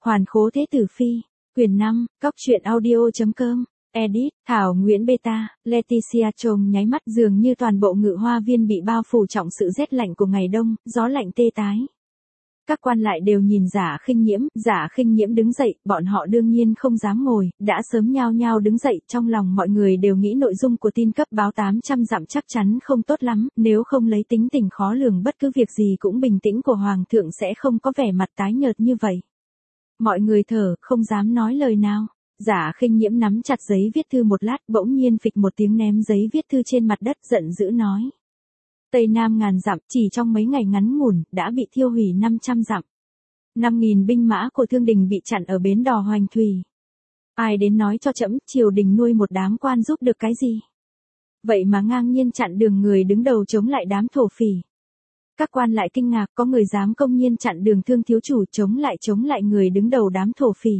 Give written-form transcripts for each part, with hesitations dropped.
Hoàn Khố Thế Tử Phi, Quyền 5, Cóc truyện audio.com, edit, Thảo Nguyễn Beta, Leticia Trông nháy mắt dường như toàn bộ Ngự Hoa Viên bị bao phủ trọng sự rét lạnh của ngày đông, gió lạnh tê tái. Các quan lại đều nhìn Giả Khinh Nhiễm đứng dậy, bọn họ đương nhiên không dám ngồi, đã sớm nhao nhao đứng dậy, trong lòng mọi người đều nghĩ nội dung của tin cấp báo 800 dặm chắc chắn không tốt lắm, nếu không lấy tính tình khó lường bất cứ việc gì cũng bình tĩnh của Hoàng thượng sẽ không có vẻ mặt tái nhợt như vậy. Mọi người thở, không dám nói lời nào. Giả Khinh Nhiễm nắm chặt giấy viết thư một lát, bỗng nhiên phịch một tiếng ném giấy viết thư trên mặt đất, giận dữ nói. Tây Nam ngàn dặm, chỉ trong mấy ngày ngắn ngủn, đã bị thiêu hủy 500 dặm. 5.000 binh mã của Thương Đình bị chặn ở bến đò Hoành Thủy. Ai đến nói cho trẫm, triều đình nuôi một đám quan giúp được cái gì? Vậy mà ngang nhiên chặn đường người đứng đầu chống lại đám thổ phỉ. Các quan lại kinh ngạc, có người dám công nhiên chặn đường Thương thiếu chủ chống lại người đứng đầu đám thổ phỉ.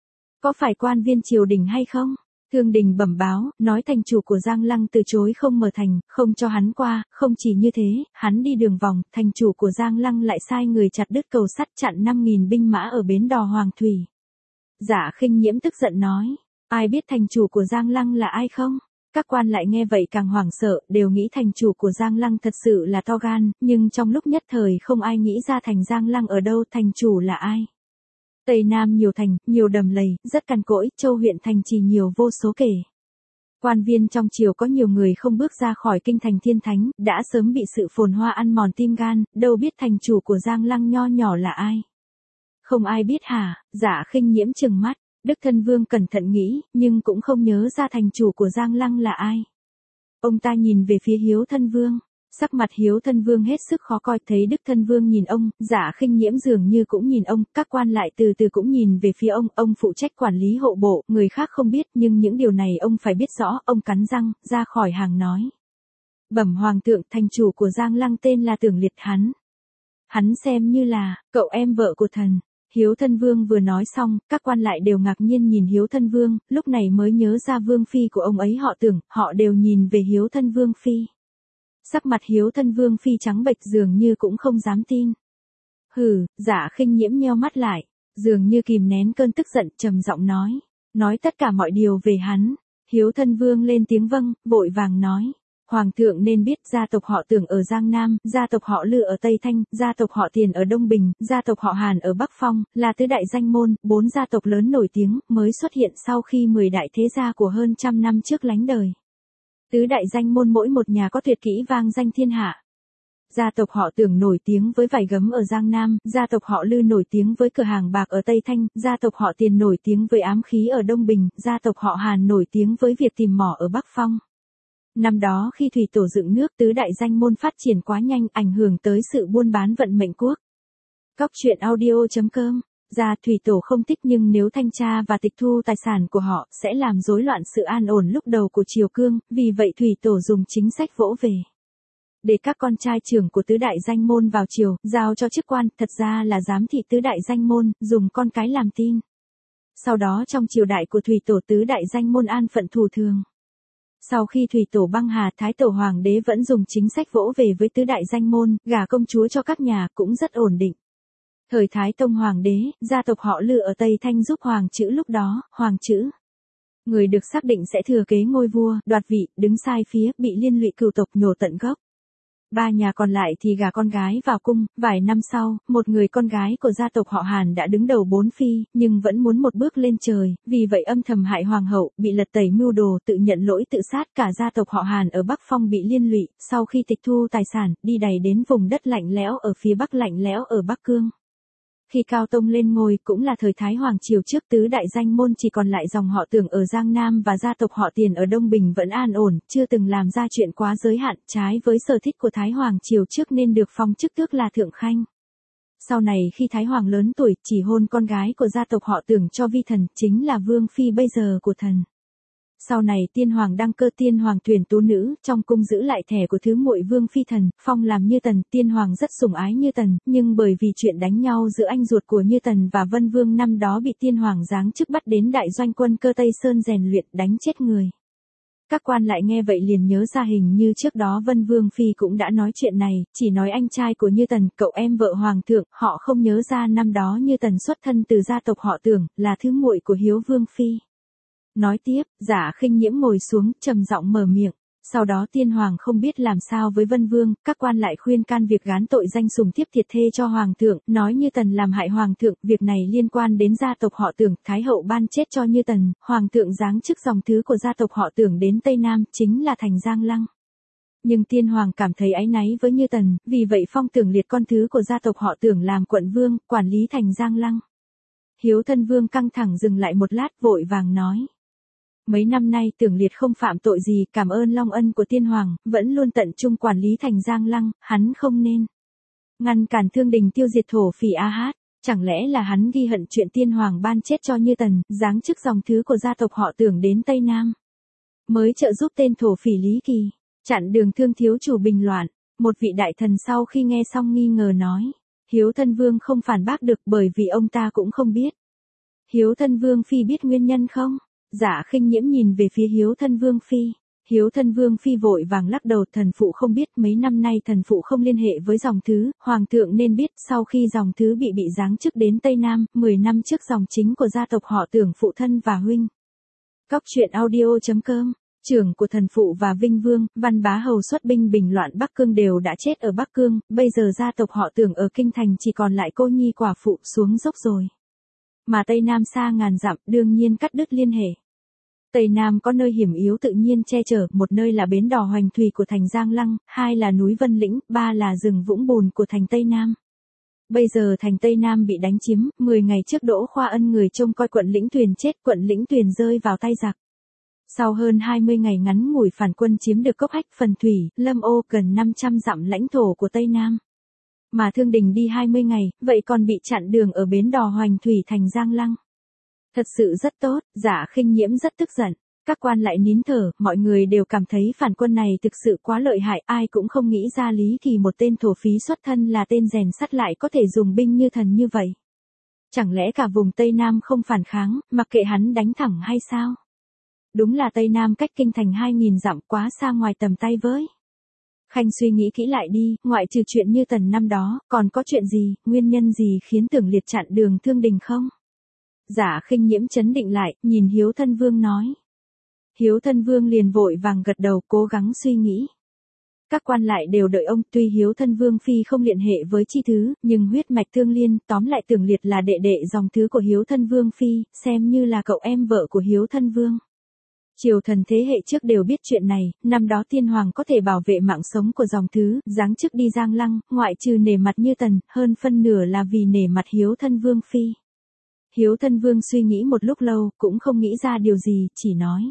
Có phải quan viên triều đình hay không? Thương Đình bẩm báo, nói thành chủ của Giang Lăng từ chối không mở thành, không cho hắn qua, không chỉ như thế, hắn đi đường vòng, thành chủ của Giang Lăng lại sai người chặt đứt cầu sắt chặn 5.000 binh mã ở bến đò Hoàng Thủy. Giả Khinh Nhiễm tức giận nói, ai biết thành chủ của Giang Lăng là ai không? Các quan lại nghe vậy càng hoảng sợ, đều nghĩ thành chủ của Giang Lăng thật sự là to gan, nhưng trong lúc nhất thời không ai nghĩ ra thành Giang Lăng ở đâu, thành chủ là ai. Tây Nam nhiều thành, nhiều đầm lầy, rất cằn cỗi, châu huyện thành trì nhiều vô số kể. Quan viên trong triều có nhiều người không bước ra khỏi kinh thành thiên thánh, đã sớm bị sự phồn hoa ăn mòn tim gan, đâu biết thành chủ của Giang Lăng nho nhỏ là ai. Không ai biết hả? Giả Khinh Nhiễm trừng mắt, Đức Thân Vương cẩn thận nghĩ, nhưng cũng không nhớ ra thành chủ của Giang Lăng là ai. Ông ta nhìn về phía Hiếu Thân Vương. Sắc mặt Hiếu Thân Vương hết sức khó coi, thấy Đức Thân Vương nhìn ông, Giả Khinh Nhiễm dường như cũng nhìn ông, các quan lại từ từ cũng nhìn về phía ông phụ trách quản lý hộ bộ, người khác không biết, nhưng những điều này ông phải biết rõ, ông cắn răng, ra khỏi hàng nói. Bẩm Hoàng thượng, thành chủ của Giang Lăng tên là Tưởng Liệt, hắn xem như là, cậu em vợ của thần. Hiếu Thân Vương vừa nói xong, các quan lại đều ngạc nhiên nhìn Hiếu Thân Vương, lúc này mới nhớ ra vương phi của ông ấy họ Tưởng, họ đều nhìn về Hiếu Thân Vương phi. Sắc mặt Hiếu Thân Vương phi trắng bệch dường như cũng không dám tin. Hừ, Giả Khinh Nhiễm nheo mắt lại, dường như kìm nén cơn tức giận, trầm giọng nói tất cả mọi điều về hắn. Hiếu Thân Vương lên tiếng vâng, vội vàng nói. Hoàng thượng nên biết gia tộc họ Tưởng ở Giang Nam, gia tộc họ Lư ở Tây Thanh, gia tộc họ Tiền ở Đông Bình, gia tộc họ Hàn ở Bắc Phong, là tứ đại danh môn, 4 gia tộc lớn nổi tiếng, mới xuất hiện sau khi 10 đại thế gia của hơn trăm năm trước lánh đời. Tứ đại danh môn mỗi một nhà có tuyệt kỹ vang danh thiên hạ. Gia tộc họ Tưởng nổi tiếng với vải gấm ở Giang Nam, gia tộc họ Lư nổi tiếng với cửa hàng bạc ở Tây Thanh, gia tộc họ Tiền nổi tiếng với ám khí ở Đông Bình, gia tộc họ Hàn nổi tiếng với việc tìm mỏ ở Bắc Phong. Năm đó khi thủy tổ dựng nước, tứ đại danh môn phát triển quá nhanh, ảnh hưởng tới sự buôn bán vận mệnh quốc. Cóc truyện audio.com. Gia thủy tổ không thích, nhưng nếu thanh tra và tịch thu tài sản của họ sẽ làm rối loạn sự an ổn lúc đầu của triều cương, vì vậy thủy tổ dùng chính sách vỗ về. Để các con trai trưởng của tứ đại danh môn vào triều, giao cho chức quan, thật ra là giám thị tứ đại danh môn, dùng con cái làm tin. Sau đó trong triều đại của thủy tổ, tứ đại danh môn an phận thủ thường. Sau khi thủy tổ băng hà, thái tổ hoàng đế vẫn dùng chính sách vỗ về với tứ đại danh môn, gả công chúa cho các nhà, cũng rất ổn định. Thời Thái Tông Hoàng đế, gia tộc họ Lư ở Tây Thanh giúp Hoàng Chữ, lúc đó, Hoàng Chữ, người được xác định sẽ thừa kế ngôi vua, đoạt vị, đứng sai phía, bị liên lụy cửu tộc nhổ tận gốc. 3 nhà còn lại thì gả con gái vào cung, vài năm sau, một người con gái của gia tộc họ Hàn đã đứng đầu 4 phi, nhưng vẫn muốn một bước lên trời, vì vậy âm thầm hại hoàng hậu, bị lật tẩy mưu đồ, tự nhận lỗi tự sát, cả gia tộc họ Hàn ở Bắc Phong bị liên lụy, sau khi tịch thu tài sản, đi đày đến vùng đất lạnh lẽo ở phía Bắc, lạnh lẽo ở Bắc Cương. Khi Cao Tông lên ngôi, cũng là thời Thái Hoàng triều trước, tứ đại danh môn chỉ còn lại dòng họ Tưởng ở Giang Nam và gia tộc họ Tiền ở Đông Bình vẫn an ổn, chưa từng làm ra chuyện quá giới hạn, trái với sở thích của Thái Hoàng triều trước nên được phong chức tước là Thượng Khanh. Sau này khi Thái Hoàng lớn tuổi, chỉ hôn con gái của gia tộc họ Tưởng cho vi thần, chính là vương phi bây giờ của thần. Sau này Tiên Hoàng đăng cơ, Tiên Hoàng tuyển tú nữ, trong cung giữ lại thẻ của thứ muội vương phi thần, phong làm Như Tần, Tiên Hoàng rất sủng ái Như Tần, nhưng bởi vì chuyện đánh nhau giữa anh ruột của Như Tần và Vân Vương năm đó bị Tiên Hoàng giáng chức bắt đến đại doanh quân cơ Tây Sơn rèn luyện, đánh chết người. Các quan lại nghe vậy liền nhớ ra hình như trước đó Vân Vương Phi cũng đã nói chuyện này, chỉ nói anh trai của Như Tần, cậu em vợ Hoàng thượng, họ không nhớ ra năm đó Như Tần xuất thân từ gia tộc họ Tưởng, là thứ muội của Hiếu Vương Phi. Nói tiếp, Giả Khinh Nhiễm ngồi xuống, trầm giọng mở miệng. Sau đó Tiên Hoàng không biết làm sao với Vân Vương, các quan lại khuyên can việc gán tội danh sùng thiếp thiệt thê cho Hoàng thượng, nói Như Tần làm hại Hoàng thượng, việc này liên quan đến gia tộc họ Tưởng, Thái hậu ban chết cho Như Tần, Hoàng thượng giáng chức dòng thứ của gia tộc họ Tưởng đến Tây Nam, chính là thành Giang Lăng. Nhưng Tiên Hoàng cảm thấy áy náy với Như Tần, vì vậy phong Tưởng Liệt con thứ của gia tộc họ Tưởng làm quận vương, quản lý thành Giang Lăng. Hiếu Thân Vương căng thẳng dừng lại một lát vội vàng nói. Mấy năm nay Tưởng Liệt không phạm tội gì, cảm ơn long ân của Tiên Hoàng, vẫn luôn tận trung quản lý thành Giang Lăng, hắn không nên ngăn cản Thương Đình tiêu diệt thổ phỉ A Hát. Chẳng lẽ là hắn ghi hận chuyện Tiên Hoàng ban chết cho Như Tần, giáng chức dòng thứ của gia tộc họ Tưởng đến Tây Nam, mới trợ giúp tên thổ phỉ Lý Kỳ chặn đường Thương thiếu chủ bình loạn. Một vị đại thần sau khi nghe xong nghi ngờ nói, Hiếu Thân Vương không phản bác được bởi vì ông ta cũng không biết. Hiếu Thân Vương Phi biết nguyên nhân không? Giả Khinh Nhiễm nhìn về phía Hiếu Thân Vương Phi. Hiếu Thân Vương Phi vội vàng lắc đầu, thần phụ không biết, mấy năm nay thần phụ không liên hệ với dòng thứ, Hoàng thượng nên biết, sau khi dòng thứ bị giáng chức đến Tây Nam, 10 năm trước dòng chính của gia tộc họ Tưởng phụ thân và huynh. Cóc truyện audio.com, trưởng của thần phụ và Vinh Vương, Văn Bá Hầu xuất binh bình loạn Bắc Cương đều đã chết ở Bắc Cương, bây giờ gia tộc họ Tưởng ở Kinh Thành chỉ còn lại cô nhi quả phụ xuống dốc rồi. Mà Tây Nam xa ngàn dặm, đương nhiên cắt đứt liên hệ. Tây Nam có nơi hiểm yếu tự nhiên che chở, một nơi là bến đò Hoành Thủy của thành Giang Lăng, hai là núi Vân Lĩnh, ba là rừng Vũng Bùn của thành Tây Nam. Bây giờ thành Tây Nam bị đánh chiếm, 10 ngày trước Đỗ Khoa Ân người trông coi quận Lĩnh Tuyền chết, quận Lĩnh Tuyền rơi vào tay giặc. Sau hơn 20 ngày ngắn ngủi phản quân chiếm được Cốc Hách, Phần Thủy, Lâm Ô gần 500 dặm lãnh thổ của Tây Nam. Mà Thương Đình đi 20 ngày, vậy còn bị chặn đường ở bến đò Hoành Thủy thành Giang Lăng. Thật sự rất tốt, Giả Khinh Nhiễm rất tức giận. Các quan lại nín thở, mọi người đều cảm thấy phản quân này thực sự quá lợi hại, ai cũng không nghĩ ra Lý Kỳ một tên thổ phí xuất thân là tên rèn sắt lại có thể dùng binh như thần như vậy. Chẳng lẽ cả vùng Tây Nam không phản kháng, mặc kệ hắn đánh thẳng hay sao? Đúng là Tây Nam cách kinh thành 2000 dặm quá xa ngoài tầm tay với. Khanh suy nghĩ kỹ lại đi, ngoại trừ chuyện Như Tần năm đó, còn có chuyện gì, nguyên nhân gì khiến Tưởng Liệt chặn đường Thương Đình không? Giả Khinh Nhiễm chấn định lại, nhìn Hiếu Thân Vương nói. Hiếu Thân Vương liền vội vàng gật đầu, cố gắng suy nghĩ. Các quan lại đều đợi ông, tuy Hiếu Thân Vương Phi không liên hệ với chi thứ, nhưng huyết mạch tương liên, tóm lại Tưởng Liệt là đệ đệ dòng thứ của Hiếu Thân Vương Phi, xem như là cậu em vợ của Hiếu Thân Vương. Triều thần thế hệ trước đều biết chuyện này, năm đó Tiên Hoàng có thể bảo vệ mạng sống của dòng thứ, giáng chức đi Giang Lăng, ngoại trừ nể mặt Như Tần, hơn phân nửa là vì nể mặt Hiếu Thân Vương Phi. Hiếu Thân Vương suy nghĩ một lúc lâu, cũng không nghĩ ra điều gì, chỉ nói.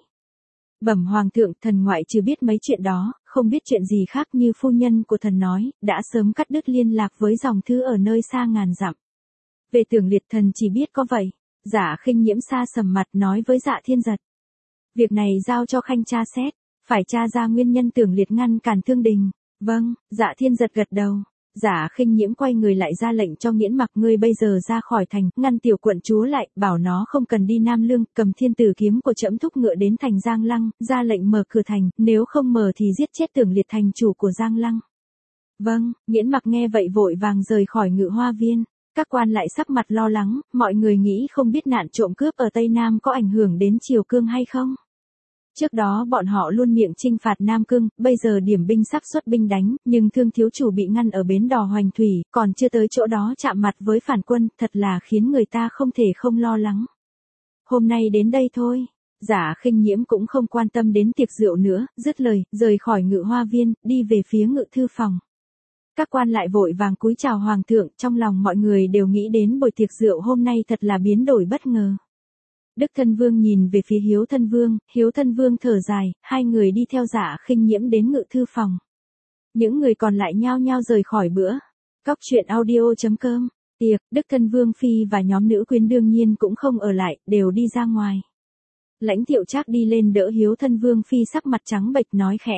Bẩm Hoàng thượng, thần ngoại trừ biết mấy chuyện đó, không biết chuyện gì khác như phu nhân của thần nói, đã sớm cắt đứt liên lạc với dòng thứ ở nơi xa ngàn dặm. Về Tưởng Liệt thần chỉ biết có vậy. Giả Khinh Nhiễm xa sầm mặt nói với Dạ Thiên Giật. Việc này giao cho Khanh tra xét, phải tra ra nguyên nhân Tưởng Liệt ngăn cản Thương Đình. Vâng, Dạ Thiên Giật gật đầu. Giả Khinh Nhiễm quay người lại ra lệnh cho Nghiễn Mặc, ngươi bây giờ ra khỏi thành, ngăn tiểu quận chúa lại, bảo nó không cần đi Nam Lương, cầm thiên tử kiếm của trẫm thúc ngựa đến thành Giang Lăng, ra lệnh mở cửa thành, nếu không mở thì giết chết Tưởng Liệt thành chủ của Giang Lăng. Vâng, Nghiễn Mặc nghe vậy vội vàng rời khỏi Ngự Hoa Viên. Các quan lại sắc mặt lo lắng, mọi người nghĩ không biết nạn trộm cướp ở Tây Nam có ảnh hưởng đến Triều Cương hay không. Trước đó bọn họ luôn miệng chinh phạt Nam Cương, bây giờ điểm binh sắp xuất binh đánh, nhưng Thương thiếu chủ bị ngăn ở bến đò Hoành Thủy, còn chưa tới chỗ đó chạm mặt với phản quân, thật là khiến người ta không thể không lo lắng. Hôm nay đến đây thôi. Giả Khinh Nhiễm cũng không quan tâm đến tiệc rượu nữa, dứt lời, rời khỏi Ngự Hoa Viên, đi về phía Ngự Thư Phòng. Các quan lại vội vàng cúi chào Hoàng thượng, trong lòng mọi người đều nghĩ đến buổi tiệc rượu hôm nay thật là biến đổi bất ngờ. Đức Thân Vương nhìn về phía Hiếu Thân Vương thở dài, hai người đi theo Giả Khinh Nhiễm đến Ngự Thư Phòng. Những người còn lại nhao nhao rời khỏi bữa. Cóc truyện audio.com, tiệc, Đức Thân Vương Phi và nhóm nữ quyến đương nhiên cũng không ở lại, đều đi ra ngoài. Lãnh Thiệu Trác đi lên đỡ Hiếu Thân Vương Phi sắc mặt trắng bệch nói khẽ.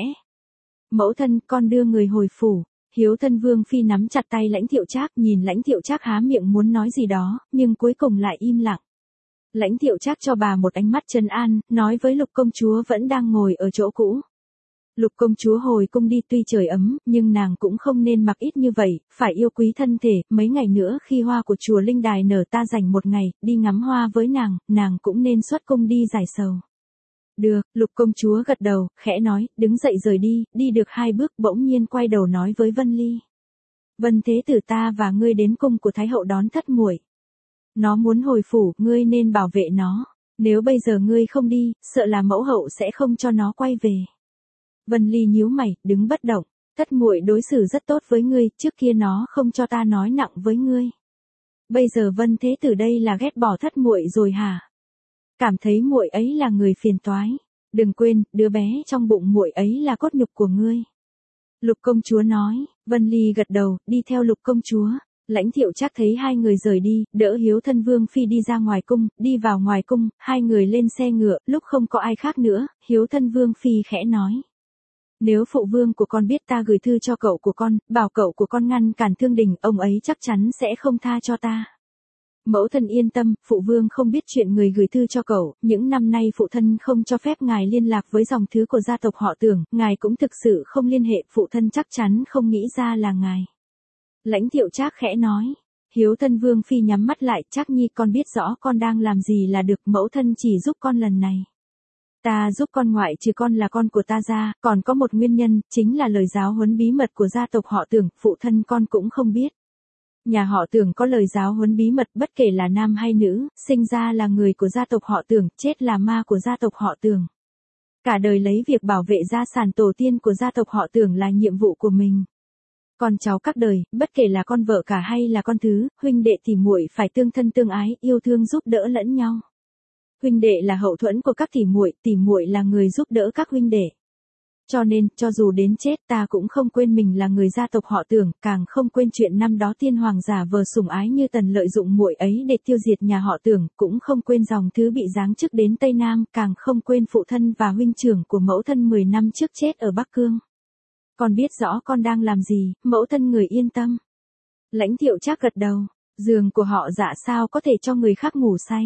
Mẫu thân, con đưa người hồi phủ. Hiếu Thân Vương Phi nắm chặt tay Lãnh Thiệu Trác, nhìn Lãnh Thiệu Trác há miệng muốn nói gì đó, nhưng cuối cùng lại im lặng. Lãnh Thiệu Trác cho bà một ánh mắt trấn an, nói với Lục công chúa vẫn đang ngồi ở chỗ cũ. Lục công chúa hồi cung đi tuy trời ấm, nhưng nàng cũng không nên mặc ít như vậy, phải yêu quý thân thể, mấy ngày nữa khi hoa của chùa Linh Đài nở ta dành một ngày, đi ngắm hoa với nàng cũng nên xuất cung đi giải sầu. Được, Lục công chúa gật đầu, khẽ nói, đứng dậy rời đi được 2 bước bỗng nhiên quay đầu nói với Vân Ly. Vân thế tử ta và ngươi đến cung của Thái hậu đón thất muội. Nó muốn hồi phủ, ngươi nên bảo vệ nó. Nếu bây giờ ngươi không đi, sợ là mẫu hậu sẽ không cho nó quay về. Vân Ly nhíu mày, đứng bất động. Thất muội đối xử rất tốt với ngươi, trước kia nó không cho ta nói nặng với ngươi. Bây giờ Vân thế tử đây là ghét bỏ thất muội rồi hả? Cảm thấy muội ấy là người phiền toái. Đừng quên, đứa bé trong bụng muội ấy là cốt nhục của ngươi. Lục công chúa nói. Vân Ly gật đầu, đi theo Lục công chúa. Lãnh Thiệu Trác thấy 2 người rời đi, đỡ Hiếu Thân Vương phi đi ra ngoài cung, đi vào ngoài cung, 2 người lên xe ngựa, lúc không có ai khác nữa, Hiếu Thân Vương phi khẽ nói. Nếu phụ vương của con biết ta gửi thư cho cậu của con, bảo cậu của con ngăn cản Thương Đình, ông ấy chắc chắn sẽ không tha cho ta. Mẫu thân yên tâm, phụ vương không biết chuyện người gửi thư cho cậu, những năm nay phụ thân không cho phép ngài liên lạc với dòng thứ của gia tộc họ Tưởng, ngài cũng thực sự không liên hệ, phụ thân chắc chắn không nghĩ ra là ngài. Lãnh Thiệu Trác khẽ nói. Hiếu Thân Vương phi nhắm mắt lại, Trác nhi con biết rõ con đang làm gì là được, mẫu thân chỉ giúp con lần này. Ta giúp con ngoại trừ con là con của ta ra, còn có một nguyên nhân, chính là lời giáo huấn bí mật của gia tộc họ Tưởng, phụ thân con cũng không biết. Nhà họ Tưởng có lời giáo huấn bí mật bất kể là nam hay nữ, sinh ra là người của gia tộc họ Tưởng, chết là ma của gia tộc họ Tưởng. Cả đời lấy việc bảo vệ gia sản tổ tiên của gia tộc họ Tưởng là nhiệm vụ của mình. Con cháu các đời, bất kể là con vợ cả hay là con thứ, huynh đệ tỷ muội phải tương thân tương ái, yêu thương giúp đỡ lẫn nhau. Huynh đệ là hậu thuẫn của các tỷ muội là người giúp đỡ các huynh đệ. Cho nên, cho dù đến chết ta cũng không quên mình là người gia tộc họ Tưởng, càng không quên chuyện năm đó tiên hoàng giả vờ sủng ái như Tần lợi dụng muội ấy để tiêu diệt nhà họ Tưởng, cũng không quên dòng thứ bị giáng chức đến Tây Nam, càng không quên phụ thân và huynh trưởng của mẫu thân 10 năm trước chết ở Bắc Cương. Con biết rõ con đang làm gì, mẫu thân người yên tâm. Lãnh Thiệu Trác gật đầu, giường của họ Dạ sao có thể cho người khác ngủ say.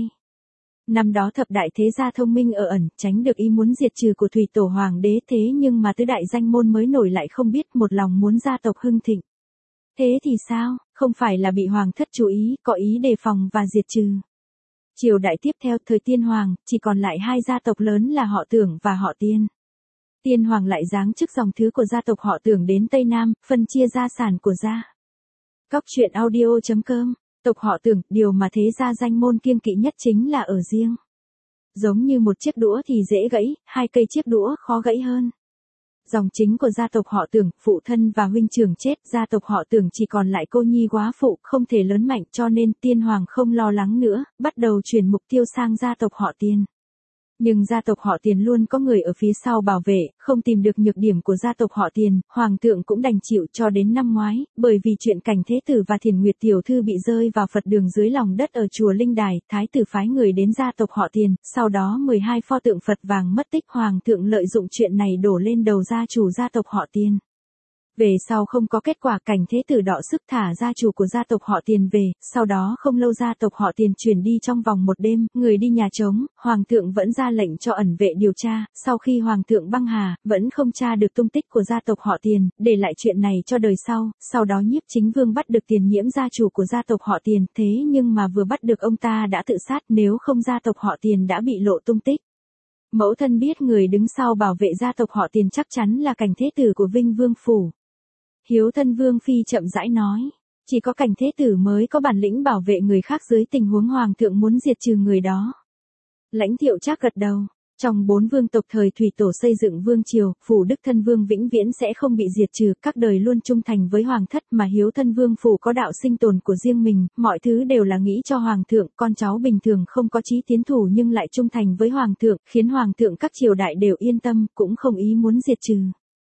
Năm đó thập đại thế gia thông minh ở ẩn, tránh được ý muốn diệt trừ của thủy tổ hoàng đế, thế nhưng mà tứ đại danh môn mới nổi lại không biết, một lòng muốn gia tộc hưng thịnh. Thế thì sao, không phải là bị hoàng thất chú ý, có ý đề phòng và diệt trừ. Triều đại tiếp theo thời Tiên Hoàng, chỉ còn lại 2 gia tộc lớn là họ Tưởng và họ Tiên. Tiên Hoàng lại giáng chức dòng thứ của gia tộc họ Tưởng đến Tây Nam, phân chia gia sản của gia. Cóc truyện audio.com. Tộc họ Tưởng, điều mà thế gia danh môn kiêng kỵ nhất chính là ở riêng. Giống như một chiếc đũa thì dễ gãy, 2 cây chiếc đũa khó gãy hơn. Dòng chính của gia tộc họ Tưởng, phụ thân và huynh trưởng chết, gia tộc họ Tưởng chỉ còn lại cô nhi góa phụ, không thể lớn mạnh, cho nên Tiên Hoàng không lo lắng nữa, bắt đầu chuyển mục tiêu sang gia tộc họ Tiên. Nhưng gia tộc họ Tiền luôn có người ở phía sau bảo vệ, không tìm được nhược điểm của gia tộc họ Tiền, hoàng thượng cũng đành chịu cho đến năm ngoái, bởi vì chuyện Cảnh Thế Tử và Thiền Nguyệt tiểu thư bị rơi vào Phật đường dưới lòng đất ở chùa Linh Đài, thái tử phái người đến gia tộc họ Tiền, sau đó 12 pho tượng Phật vàng mất tích, hoàng thượng lợi dụng chuyện này đổ lên đầu gia chủ gia tộc họ Tiền. Về sau không có kết quả, Cảnh Thế Tử đọ sức thả gia chủ của gia tộc họ Tiền về, sau đó không lâu gia tộc họ Tiền chuyển đi trong vòng một đêm, người đi nhà trống, hoàng thượng vẫn ra lệnh cho ẩn vệ điều tra, sau khi hoàng thượng băng hà, vẫn không tra được tung tích của gia tộc họ Tiền, để lại chuyện này cho đời sau đó Nhiếp Chính Vương bắt được Tiền Nhiễm gia chủ của gia tộc họ Tiền, thế nhưng mà vừa bắt được ông ta đã tự sát, nếu không gia tộc họ Tiền đã bị lộ tung tích. Mẫu thân biết người đứng sau bảo vệ gia tộc họ Tiền chắc chắn là Cảnh Thế Tử của Vinh Vương Phủ. Hiếu Thân Vương phi chậm rãi nói, chỉ có Cảnh Thế Tử mới có bản lĩnh bảo vệ người khác dưới tình huống hoàng thượng muốn diệt trừ người đó. Lãnh Thiệu Trác gật đầu, trong 4 vương tộc thời thủy tổ xây dựng vương triều, phủ Đức Thân Vương vĩnh viễn sẽ không bị diệt trừ, các đời luôn trung thành với hoàng thất, mà Hiếu Thân Vương phủ có đạo sinh tồn của riêng mình, mọi thứ đều là nghĩ cho hoàng thượng, con cháu bình thường không có chí tiến thủ nhưng lại trung thành với hoàng thượng, khiến hoàng thượng các triều đại đều yên tâm, cũng không ý muốn diệt trừ.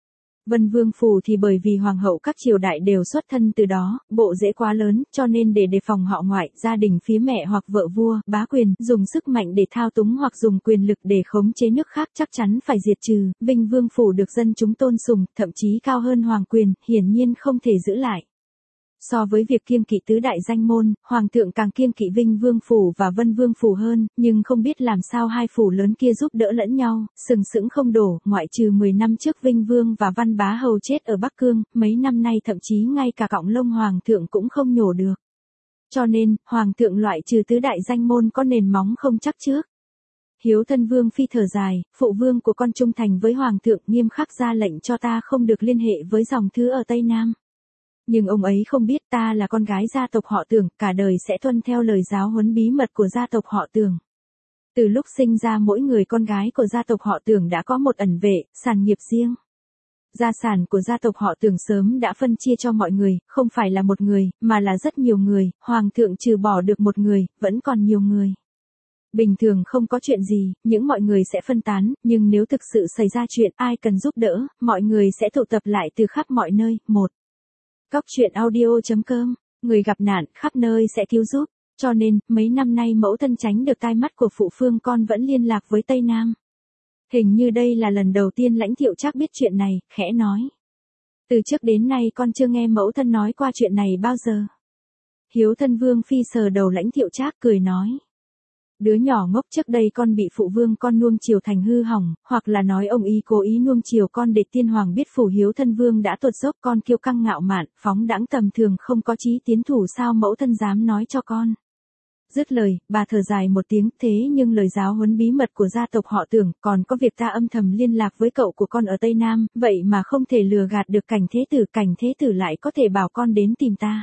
Vân Vương phủ thì bởi vì hoàng hậu các triều đại đều xuất thân từ đó, bộ rễ quá lớn, cho nên để đề phòng họ ngoại, gia đình phía mẹ hoặc vợ vua, bá quyền, dùng sức mạnh để thao túng hoặc dùng quyền lực để khống chế nước khác chắc chắn phải diệt trừ. Vinh Vương phủ được dân chúng tôn sùng, thậm chí cao hơn hoàng quyền, hiển nhiên không thể giữ lại. So với việc kiêng kỵ tứ đại danh môn, Hoàng thượng càng kiêng kỵ Vinh Vương Phủ và Vân Vương Phủ hơn, nhưng không biết làm sao hai phủ lớn kia giúp đỡ lẫn nhau, sừng sững không đổ, ngoại trừ 10 năm trước Vinh Vương và Văn Bá Hầu chết ở Bắc Cương, mấy năm nay thậm chí ngay cả cọng lông Hoàng thượng cũng không nhổ được. Cho nên, Hoàng thượng loại trừ tứ đại danh môn có nền móng không chắc trước. Hiếu thân Vương Phi thở dài, phụ vương của con trung thành với Hoàng thượng nghiêm khắc ra lệnh cho ta không được liên hệ với dòng thứ ở Tây Nam. Nhưng ông ấy không biết ta là con gái gia tộc họ Tưởng, cả đời sẽ tuân theo lời giáo huấn bí mật của gia tộc họ Tưởng. Từ lúc sinh ra mỗi người con gái của gia tộc họ Tưởng đã có một ẩn vệ, sản nghiệp riêng. Gia sản của gia tộc họ Tưởng sớm đã phân chia cho mọi người, không phải là một người, mà là rất nhiều người, Hoàng thượng trừ bỏ được một người, vẫn còn nhiều người. Bình thường không có chuyện gì, những mọi người sẽ phân tán, nhưng nếu thực sự xảy ra chuyện ai cần giúp đỡ, mọi người sẽ tụ tập lại từ khắp mọi nơi. 1. Cóc truyện audio.com, người gặp nạn khắp nơi sẽ cứu giúp, cho nên, mấy năm nay mẫu thân tránh được tai mắt của phụ phương con vẫn liên lạc với Tây Nam. Hình như đây là lần đầu tiên Lãnh Thiệu Trác biết chuyện này, khẽ nói. Từ trước đến nay con chưa nghe mẫu thân nói qua chuyện này bao giờ. Hiếu thân Vương Phi sờ đầu Lãnh Thiệu Trác cười nói. Đứa nhỏ ngốc, trước đây con bị phụ vương con nuông chiều thành hư hỏng, hoặc là nói ông y cố ý nuông chiều con để tiên hoàng biết phủ hiếu thân vương đã tuột dốc, con kiêu căng ngạo mạn, phóng đãng tầm thường không có chí tiến thủ, sao mẫu thân dám nói cho con. Dứt lời, bà thở dài một tiếng, thế nhưng lời giáo huấn bí mật của gia tộc họ Tưởng, còn có việc ta âm thầm liên lạc với cậu của con ở Tây Nam, vậy mà không thể lừa gạt được Cảnh Thế Tử lại có thể bảo con đến tìm ta.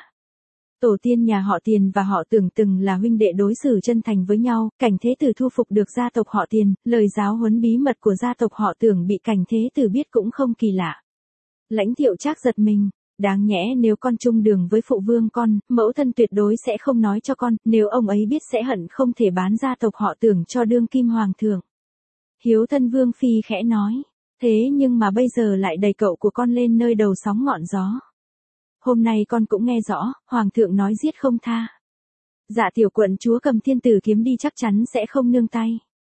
Tổ tiên nhà họ Tiền và họ Tưởng từng là huynh đệ đối xử chân thành với nhau, Cảnh Thế Tử thu phục được gia tộc họ Tiền, lời giáo huấn bí mật của gia tộc họ Tưởng bị Cảnh Thế Tử biết cũng không kỳ lạ. Lãnh Thiệu Trác giật mình, đáng nhẽ nếu con chung đường với phụ vương con, mẫu thân tuyệt đối sẽ không nói cho con, nếu ông ấy biết sẽ hận không thể bán gia tộc họ Tưởng cho đương kim hoàng thượng. Hiếu thân Vương Phi khẽ nói, thế nhưng mà bây giờ lại đẩy cậu của con lên nơi đầu sóng ngọn gió. Hôm nay con cũng nghe rõ, Hoàng thượng nói giết không tha. Dạ tiểu quận chúa cầm thiên tử kiếm đi chắc chắn sẽ không nương tay.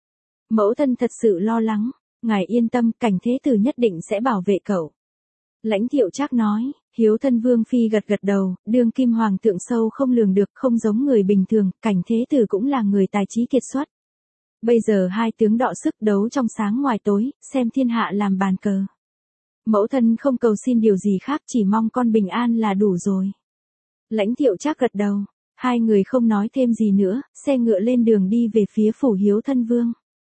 Mẫu thân thật sự lo lắng, ngài yên tâm, Cảnh Thế Tử nhất định sẽ bảo vệ cậu. Lãnh Thiệu Trác nói, hiếu thân Vương Phi gật gật đầu, đương kim hoàng thượng sâu không lường được, không giống người bình thường, Cảnh Thế Tử cũng là người tài trí kiệt xuất. Bây giờ hai tướng đọ sức đấu trong sáng ngoài tối, xem thiên hạ làm bàn cờ. Mẫu thân không cầu xin điều gì khác, chỉ mong con bình an là đủ rồi. Lãnh Thiệu Trác gật đầu, hai người không nói thêm gì nữa, xe ngựa lên đường đi về phía phủ hiếu thân vương.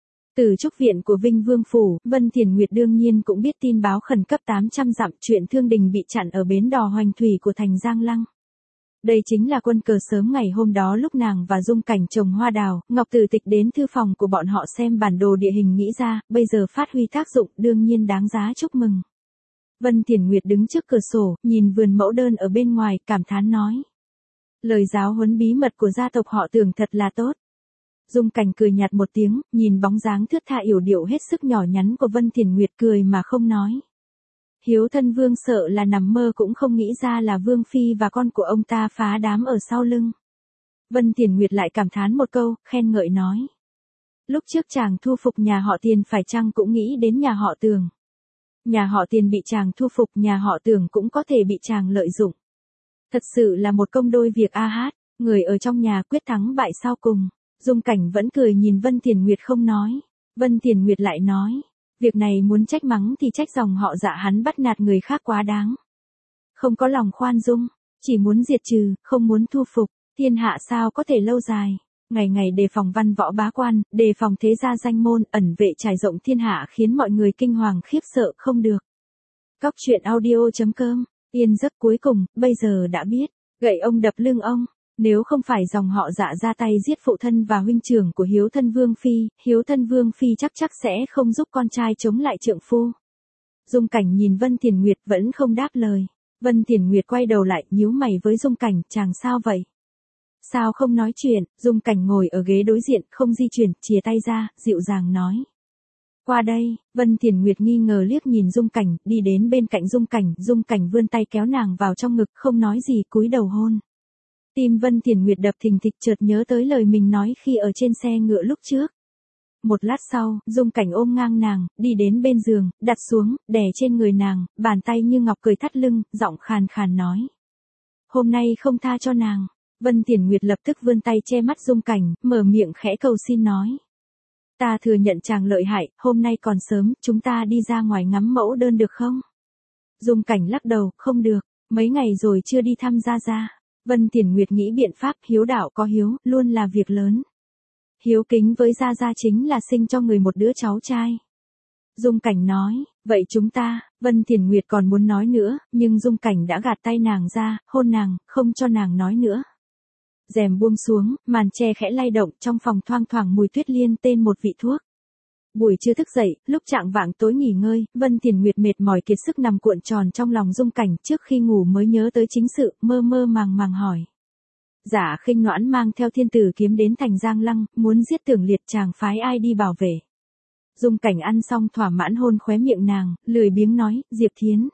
Từ trúc viện của Vinh Vương Phủ, Vân Thiền Nguyệt đương nhiên cũng biết tin báo khẩn cấp 800 dặm chuyện Thương Đình bị chặn ở bến đò Hoành Thủy của thành Giang Lăng. Đây chính là quân cờ sớm ngày hôm đó lúc nàng và Dung Cảnh trồng hoa đào, Ngọc Tử Tịch đến thư phòng của bọn họ xem bản đồ địa hình nghĩ ra, bây giờ phát huy tác dụng, đương nhiên đáng giá chúc mừng. Vân Thiền Nguyệt đứng trước cửa sổ, nhìn vườn mẫu đơn ở bên ngoài, cảm thán nói. Lời giáo huấn bí mật của gia tộc họ Tưởng thật là tốt. Dung Cảnh cười nhạt một tiếng, nhìn bóng dáng thướt tha yểu điệu hết sức nhỏ nhắn của Vân Thiền Nguyệt cười mà không nói. Hiếu thân vương sợ là nằm mơ cũng không nghĩ ra là Vương Phi và con của ông ta phá đám ở sau lưng. Vân Thiền Nguyệt lại cảm thán một câu, khen ngợi nói. Lúc trước chàng thu phục nhà họ Tiền phải chăng cũng nghĩ đến nhà họ Tưởng. Nhà họ Tiền bị chàng thu phục, nhà họ Tưởng cũng có thể bị chàng lợi dụng. Thật sự là một công đôi việc a hát, người ở trong nhà quyết thắng bại sau cùng. Dung Cảnh vẫn cười nhìn Vân Thiền Nguyệt không nói. Vân Thiền Nguyệt lại nói, việc này muốn trách mắng thì trách dòng họ Dạ hắn bắt nạt người khác quá đáng. Không có lòng khoan dung, chỉ muốn diệt trừ, không muốn thu phục, thiên hạ sao có thể lâu dài. Ngày ngày đề phòng văn võ bá quan, đề phòng thế gia danh môn, ẩn vệ trải rộng thiên hạ khiến mọi người kinh hoàng khiếp sợ không được. Cóc truyện audio.com, yên giấc cuối cùng, bây giờ đã biết, gậy ông đập lưng ông. Nếu không phải dòng họ Dạ ra tay giết phụ thân và huynh trưởng của hiếu thân Vương Phi, hiếu thân Vương Phi chắc sẽ không giúp con trai chống lại trượng phu. Dung Cảnh nhìn Vân Thiền Nguyệt vẫn không đáp lời. Vân Thiền Nguyệt quay đầu lại, nhíu mày với Dung Cảnh, chàng sao vậy? Sao không nói chuyện? Dung Cảnh ngồi ở ghế đối diện, không di chuyển, chìa tay ra, dịu dàng nói. Qua đây, Vân Thiền Nguyệt nghi ngờ liếc nhìn Dung Cảnh, đi đến bên cạnh Dung Cảnh vươn tay kéo nàng vào trong ngực, không nói gì, cúi đầu hôn. Tim Vân Thiền Nguyệt đập thình thịch, chợt nhớ tới lời mình nói khi ở trên xe ngựa lúc trước. Một lát sau, Dung Cảnh ôm ngang nàng, đi đến bên giường, đặt xuống, đè trên người nàng, bàn tay như ngọc cười thắt lưng, giọng khàn khàn nói. hôm nay không tha cho nàng. Vân Tiền Nguyệt lập tức vươn tay che mắt Dung Cảnh, mở miệng khẽ cầu xin nói. Ta thừa nhận chàng lợi hại, hôm nay còn sớm, chúng ta đi ra ngoài ngắm mẫu đơn được không? Dung Cảnh lắc đầu, không được, mấy ngày rồi chưa đi thăm Gia Gia. Vân Tiền Nguyệt nghĩ biện pháp, hiếu đạo có hiếu, luôn là việc lớn. Hiếu kính với Gia Gia chính là sinh cho người một đứa cháu trai. Dung Cảnh nói, vậy chúng ta, Vân Tiền Nguyệt còn muốn nói nữa, nhưng Dung Cảnh đã gạt tay nàng ra, hôn nàng, không cho nàng nói nữa. Rèm buông xuống, màn che khẽ lay động, trong phòng thoang thoảng mùi tuyết liên tên một vị thuốc. Buổi trưa thức dậy, lúc chạng vạng tối nghỉ ngơi, Vân Tiền Nguyệt mệt mỏi kiệt sức nằm cuộn tròn trong lòng Dung Cảnh, trước khi ngủ mới nhớ tới chính sự, mơ mơ màng màng hỏi. Giả Khinh Noãn mang theo thiên tử kiếm đến thành Giang Lăng, muốn giết Tưởng Liệt, chàng phái ai đi bảo vệ. Dung Cảnh ăn xong thỏa mãn hôn khóe miệng nàng, lười biếng nói, Diệp Thiến.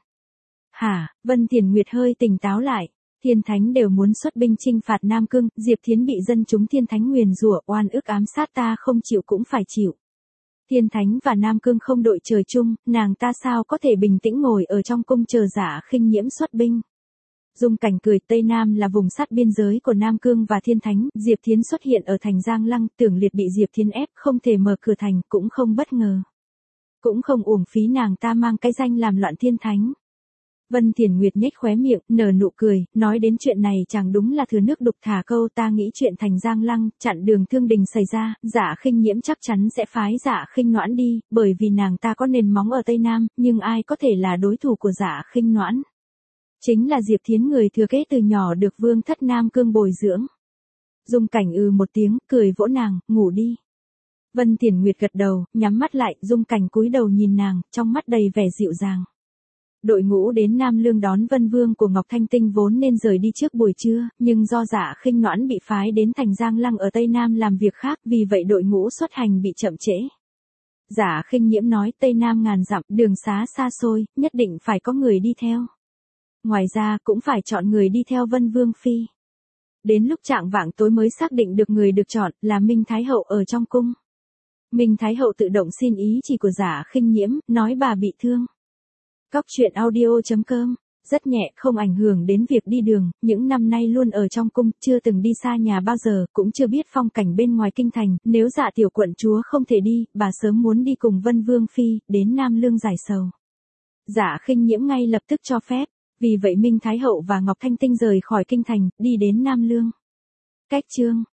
Hả, Vân Tiền Nguyệt hơi tỉnh táo lại. Thiên Thánh đều muốn xuất binh chinh phạt Nam Cương, Diệp Thiến bị dân chúng Thiên Thánh nguyền rủa, oan ức ám sát, ta không chịu cũng phải chịu. Thiên Thánh và Nam Cương không đội trời chung, nàng ta sao có thể bình tĩnh ngồi ở trong cung chờ Giả Khinh Nhiễm xuất binh. Dung Cảnh cười, Tây Nam là vùng sát biên giới của Nam Cương và Thiên Thánh, Diệp Thiến xuất hiện ở thành Giang Lăng, Tưởng Liệt bị Diệp Thiến ép, không thể mở cửa thành, cũng không bất ngờ. Cũng không uổng phí nàng ta mang cái danh làm loạn Thiên Thánh. Vân Tiền Nguyệt nhếch khóe miệng, nở nụ cười, nói đến chuyện này chàng đúng là thừa nước đục thả câu, ta nghĩ chuyện thành Giang Lăng, chặn đường Thương Đình xảy ra, Giả Khinh Nhiễm chắc chắn sẽ phái Giả Khinh Noãn đi, bởi vì nàng ta có nền móng ở Tây Nam, nhưng ai có thể là đối thủ của Giả Khinh Noãn? Chính là Diệp Thiến, người thừa kế từ nhỏ được vương thất Nam Cương bồi dưỡng. Dung Cảnh một tiếng, cười vỗ nàng, ngủ đi. Vân Tiền Nguyệt gật đầu, nhắm mắt lại, Dung Cảnh cúi đầu nhìn nàng, trong mắt đầy vẻ dịu dàng. Đội ngũ đến Nam Lương đón Vân Vương của Ngọc Thanh Tinh vốn nên rời đi trước buổi trưa, nhưng do Giả Khinh Noãn bị phái đến thành Giang Lăng ở Tây Nam làm việc khác, vì vậy đội ngũ xuất hành bị chậm trễ. Giả Khinh Nhiễm nói, Tây Nam ngàn dặm, đường xá xa xôi, nhất định phải có người đi theo. Ngoài ra cũng phải chọn người đi theo Vân Vương Phi. Đến lúc chạng vạng tối mới xác định được người được chọn là Minh Thái Hậu ở trong cung. Minh Thái Hậu tự động xin ý chỉ của Giả Khinh Nhiễm, nói bà bị thương. Cóc truyện audio.com, rất nhẹ, không ảnh hưởng đến việc đi đường, những năm nay luôn ở trong cung, chưa từng đi xa nhà bao giờ, cũng chưa biết phong cảnh bên ngoài kinh thành, nếu Dạ tiểu quận chúa không thể đi, bà sớm muốn đi cùng Vân Vương Phi, đến Nam Lương giải sầu. Giả Khinh Nhiễm ngay lập tức cho phép, vì vậy Minh Thái Hậu và Ngọc Thanh Tinh rời khỏi kinh thành, đi đến Nam Lương. Cách chương